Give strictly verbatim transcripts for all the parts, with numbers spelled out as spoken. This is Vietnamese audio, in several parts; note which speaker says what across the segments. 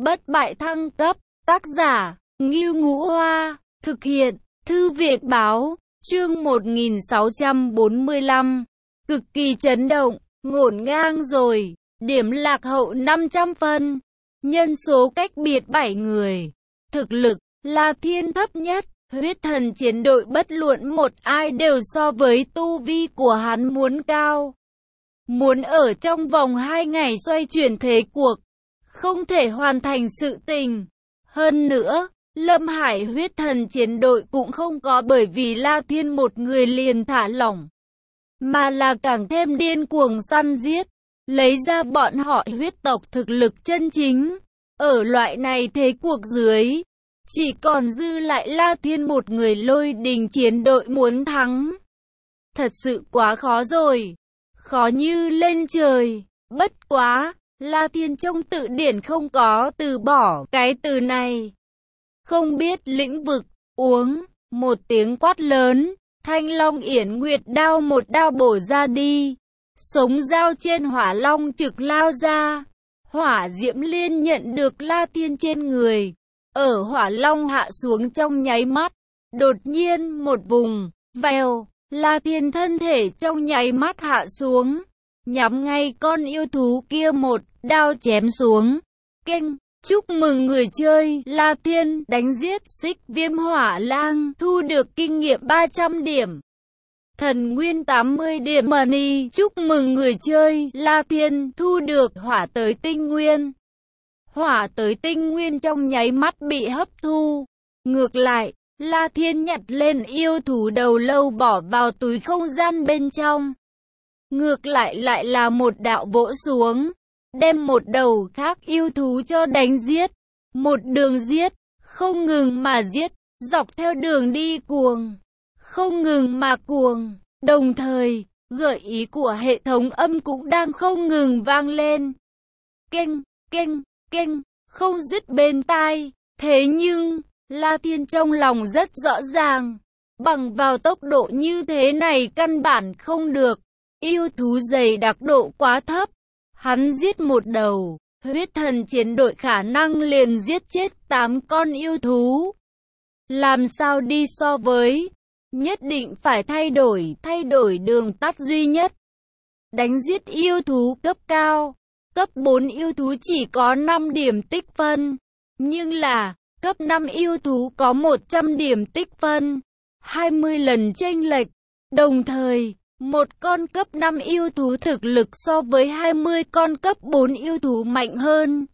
Speaker 1: Bất bại thăng cấp, tác giả, Ngưu Ngũ Hoa, thực hiện, Thư viện báo, chương một nghìn sáu trăm bốn mươi lăm, cực kỳ chấn động, ngổn ngang rồi, điểm lạc hậu năm trăm phân, nhân số cách biệt bảy người, thực lực, là thiên thấp nhất, huyết thần chiến đội bất luận một ai đều so với tu vi của hắn muốn cao. Muốn ở trong vòng hai ngày xoay chuyển thế cuộc, không thể hoàn thành sự tình. Hơn nữa, Lâm Hải huyết thần chiến đội cũng không có bởi vì La Thiên một người liền thả lỏng, mà là càng thêm điên cuồng săn giết, lấy ra bọn họ huyết tộc thực lực chân chính. Ở loại này thế cuộc dưới, chỉ còn dư lại La Thiên một người lôi đình chiến đội muốn thắng. Thật sự quá khó rồi, khó như lên trời. Bất quá, La Thiên trong tự điển không có từ bỏ cái từ này. Không biết lĩnh vực, uống, một tiếng quát lớn, Thanh Long Yển Nguyệt đao một đao bổ ra đi. Sống dao trên hỏa long trực lao ra. Hỏa diễm liên nhận được La Thiên trên người. Ở hỏa long hạ xuống trong nháy mắt. Đột nhiên một vùng, vèo, La Thiên thân thể trong nháy mắt hạ xuống. Nhắm ngay con yêu thú kia một đao chém xuống. Kênh, chúc mừng người chơi La Thiên đánh giết xích viêm hỏa lang, thu được kinh nghiệm ba trăm điểm. Thần nguyên tám mươi điểm money, chúc mừng người chơi La Thiên thu được hỏa tới tinh nguyên. Hỏa tới tinh nguyên trong nháy mắt bị hấp thu. Ngược lại, La Thiên nhặt lên yêu thú đầu lâu bỏ vào túi không gian bên trong. Ngược lại lại là một đạo vỗ xuống, đem một đầu khác yêu thú cho đánh giết. Một đường giết, không ngừng mà giết, dọc theo đường đi cuồng, không ngừng mà cuồng. Đồng thời, gợi ý của hệ thống âm cũng đang không ngừng vang lên. Kênh, kênh, kênh, không dứt bên tai. Thế nhưng, La Thiên trong lòng rất rõ ràng, bằng vào tốc độ như thế này căn bản không được. Yêu thú dày đặc độ quá thấp. Hắn giết một đầu, huyết thần chiến đội khả năng liền giết chết tám con yêu thú. Làm sao đi so với? Nhất định phải thay đổi, thay đổi đường tắt duy nhất. Đánh giết yêu thú cấp cao. Cấp bốn yêu thú chỉ có năm điểm tích phân. Nhưng là, cấp năm yêu thú có một trăm điểm tích phân. hai mươi lần chênh lệch. Đồng thời, một con cấp năm yêu thú thực lực so với hai mươi con cấp bốn yêu thú mạnh hơn.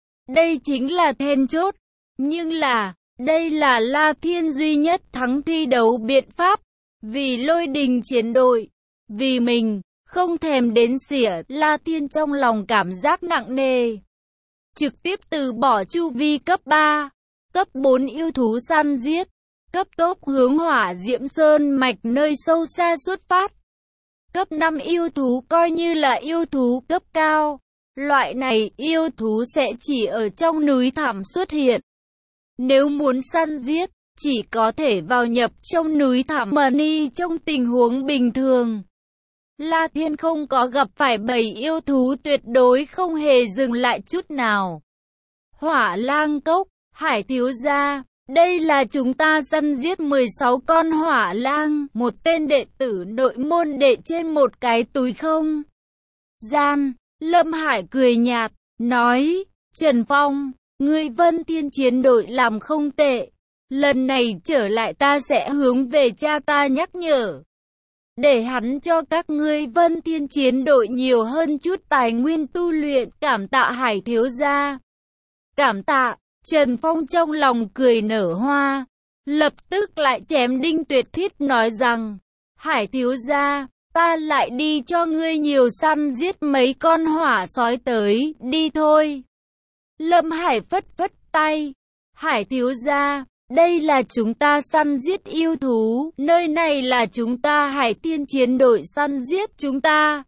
Speaker 1: Đây chính là then chốt. Nhưng là, đây là La Thiên duy nhất thắng thi đấu biện pháp. Vì lôi đình chiến đội, vì mình, không thèm đến xỉa. La Thiên trong lòng cảm giác nặng nề. Trực tiếp từ bỏ chu vi cấp ba, cấp bốn yêu thú săn giết. Cấp tốc hướng hỏa diễm sơn mạch nơi sâu xa xuất phát. Cấp năm yêu thú coi như là yêu thú cấp cao. Loại này yêu thú sẽ chỉ ở trong núi thẳm xuất hiện. Nếu muốn săn giết, chỉ có thể vào nhập trong núi thẳm money trong tình huống bình thường. La Thiên không có gặp phải bầy yêu thú tuyệt đối không hề dừng lại chút nào. Hỏa lang cốc, Hải thiếu gia, đây là chúng ta săn giết mười sáu con hỏa lang, một tên đệ tử nội môn đệ trên một cái túi không gian. Lâm Hải cười nhạt, nói, Trần Phong, ngươi Vân Thiên chiến đội làm không tệ. Lần này trở lại ta sẽ hướng về cha ta nhắc nhở. Để hắn cho các ngươi Vân Thiên chiến đội nhiều hơn chút tài nguyên tu luyện, cảm tạ Hải thiếu gia. Cảm tạ. Trần Phong trong lòng cười nở hoa, lập tức lại chém đinh tuyệt thiết nói rằng, Hải thiếu gia, ta lại đi cho ngươi nhiều săn giết mấy con hỏa sói tới, đi thôi. Lâm Hải phất phất tay, Hải thiếu gia, đây là chúng ta săn giết yêu thú, nơi này là chúng ta Hải Thiên chiến đội săn giết chúng ta.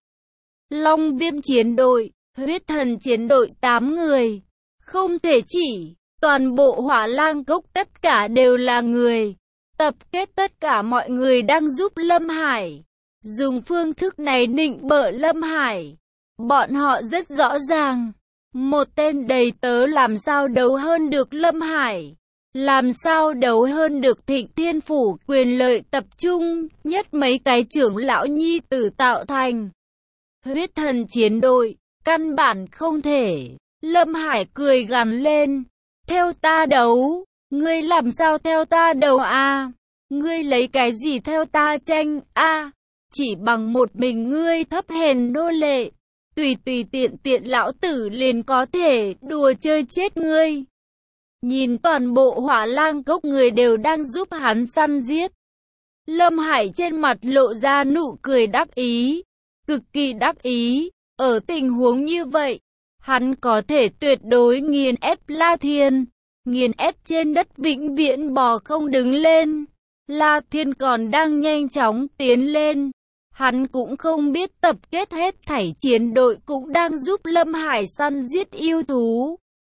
Speaker 1: Long Viêm chiến đội, huyết thần chiến đội tám người, không thể chỉ. Toàn bộ hỏa lang cốc tất cả đều là người. Tập kết tất cả mọi người đang giúp Lâm Hải. Dùng phương thức này nịnh bợ Lâm Hải. Bọn họ rất rõ ràng. Một tên đầy tớ làm sao đấu hơn được Lâm Hải? Làm sao đấu hơn được Thịnh Thiên Phủ quyền lợi tập trung, nhất mấy cái trưởng lão nhi tử tạo thành huyết thần chiến đội, căn bản không thể. Lâm Hải cười gằn lên, theo ta đấu, ngươi làm sao theo ta đấu a? Ngươi lấy cái gì theo ta tranh a? Chỉ bằng một mình ngươi thấp hèn nô lệ, tùy tùy tiện tiện lão tử liền có thể đùa chơi chết ngươi. Nhìn toàn bộ Hỏa Lang cốc người đều đang giúp hắn săn giết. Lâm Hải trên mặt lộ ra nụ cười đắc ý, cực kỳ đắc ý. Ở tình huống như vậy, hắn có thể tuyệt đối nghiền ép La Thiên, nghiền ép trên đất vĩnh viễn bò không đứng lên. La Thiên còn đang nhanh chóng tiến lên. Hắn cũng không biết tập kết hết thảy chiến đội cũng đang giúp Lâm Hải săn giết yêu thú.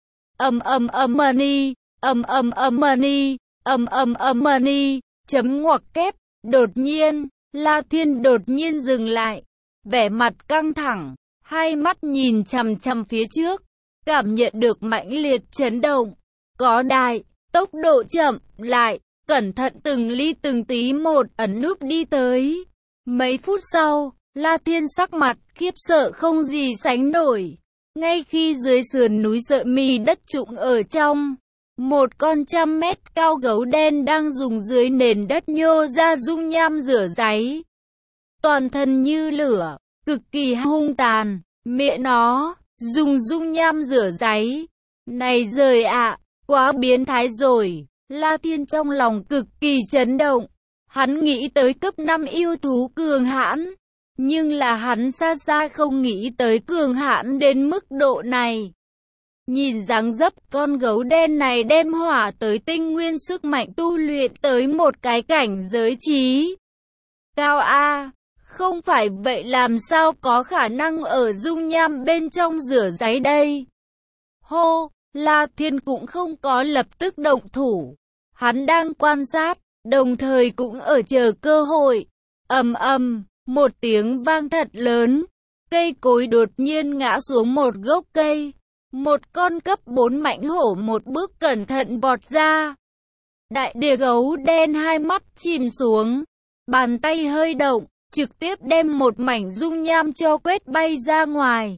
Speaker 1: Ầm ầm ầm money, ầm ầm ầm money, ầm ầm ầm money, chấm ngoặc kép. Đột nhiên, La Thiên đột nhiên dừng lại, vẻ mặt căng thẳng, hai mắt nhìn chằm chằm phía trước, cảm nhận được mãnh liệt chấn động. Có đại, tốc độ chậm lại, cẩn thận từng ly từng tí một ẩn núp đi tới. Mấy phút sau, La Thiên sắc mặt khiếp sợ không gì sánh nổi. Ngay khi dưới sườn núi Sợi Mi đất trũng ở trong, một con trăm mét cao gấu đen đang dùng dưới nền đất nhô ra dung nham rửa ráy. Toàn thân như lửa, cực kỳ hung tàn, mẹ nó, dùng dung nham rửa ráy. Này giời ạ, quá biến thái rồi. La Thiên trong lòng cực kỳ chấn động. Hắn nghĩ tới cấp năm yêu thú cường hãn, nhưng là hắn xa xa không nghĩ tới cường hãn đến mức độ này. Nhìn dáng dấp con gấu đen này đem hỏa tới tinh nguyên sức mạnh tu luyện tới một cái cảnh giới trí cao a. Không phải vậy làm sao có khả năng ở dung nham bên trong rửa ráy đây? Hô, La Thiên cũng không có lập tức động thủ. Hắn đang quan sát, đồng thời cũng ở chờ cơ hội. Ầm ầm, một tiếng vang thật lớn, cây cối đột nhiên ngã xuống một gốc cây. Một con cấp bốn mãnh hổ một bước cẩn thận vọt ra. Đại địa gấu đen hai mắt chìm xuống, bàn tay hơi động, trực tiếp đem một mảnh dung nham cho quét bay ra ngoài.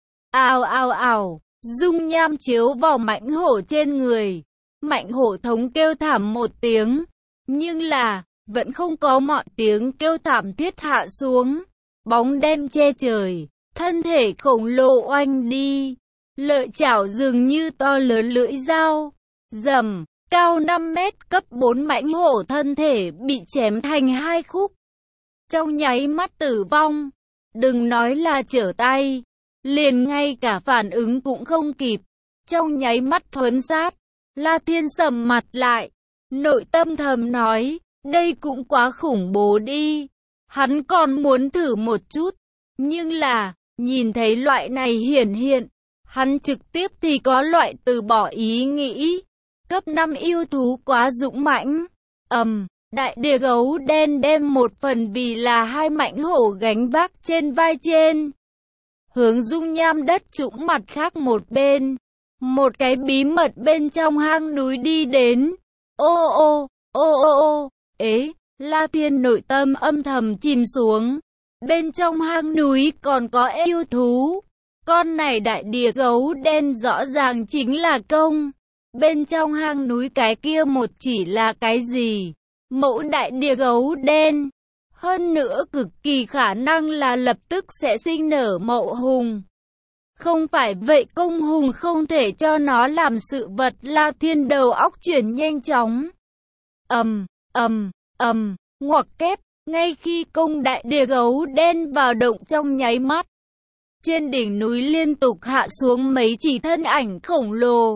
Speaker 1: Ào ào ào, dung nham chiếu vào mãnh hổ trên người. Mãnh hổ thống kêu thảm một tiếng, nhưng là vẫn không có mọi tiếng kêu thảm thiết hạ xuống. Bóng đen che trời, thân thể khổng lồ oanh đi, lợi chảo dường như to lớn lưỡi dao. Rầm, cao năm mét cấp bốn mãnh hổ thân thể bị chém thành hai khúc. Trong nháy mắt tử vong, đừng nói là trở tay, liền ngay cả phản ứng cũng không kịp. Trong nháy mắt thuấn sát, La Thiên sầm mặt lại, nội tâm thầm nói, đây cũng quá khủng bố đi. Hắn còn muốn thử một chút, nhưng là, nhìn thấy loại này hiển hiện, hắn trực tiếp thì có loại từ bỏ ý nghĩ. Cấp năm yêu thú quá dũng mãnh. Ầm, đại địa gấu đen đem một phần vì là hai mãnh hổ gánh vác trên vai trên. Hướng dung nham đất trũng mặt khác một bên. Một cái bí mật bên trong hang núi đi đến. Ô ô, ô ô ô, ế, La Thiên nội tâm âm thầm chìm xuống. Bên trong hang núi còn có yêu thú. Con này đại địa gấu đen rõ ràng chính là công. Bên trong hang núi cái kia một chỉ là cái gì? Mẫu đại địa gấu đen. Hơn nữa cực kỳ khả năng là lập tức sẽ sinh nở mậu hùng. Không phải vậy công hùng không thể cho nó làm sự vật. La Thiên đầu óc chuyển nhanh chóng. Ầm, ầm, ầm, ngoặc kép, ngay khi công đại địa gấu đen vào động trong nháy mắt. Trên đỉnh núi liên tục hạ xuống mấy chỉ thân ảnh khổng lồ.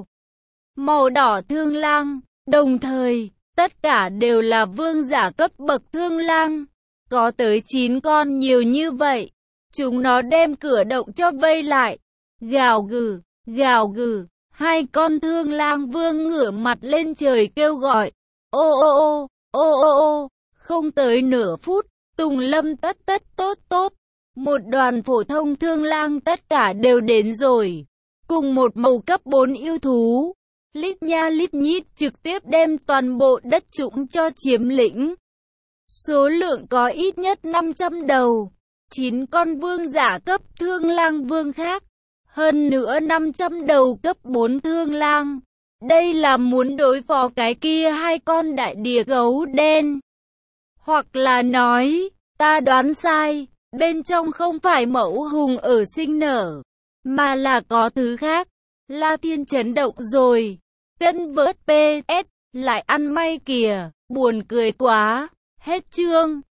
Speaker 1: Màu đỏ thương lang, đồng thời, tất cả đều là vương giả cấp bậc thương lang. Có tới chín con nhiều như vậy. Chúng nó đem cửa động cho vây lại. Gào gừ, gào gừ, hai con thương lang vương ngửa mặt lên trời kêu gọi. Ô ô ô, ô ô ô, không tới nửa phút, Tùng Lâm tất tất tốt tốt. Một đoàn phổ thông thương lang tất cả đều đến rồi. cùng một màu cấp bốn yêu thú. Lít nha lít nhít trực tiếp đem toàn bộ đất trũng cho chiếm lĩnh. Số lượng có ít nhất năm trăm đầu. chín con vương giả cấp thương lang vương khác. Hơn nữa năm trăm đầu cấp bốn thương lang. Đây là muốn đối phó cái kia hai con đại địa gấu đen. Hoặc là nói, ta đoán sai, bên trong không phải mẫu hùng ở sinh nở, mà là có thứ khác. La Thiên chấn động rồi. Cân vớt pê ét, lại ăn may kìa, buồn cười quá. Hết chương.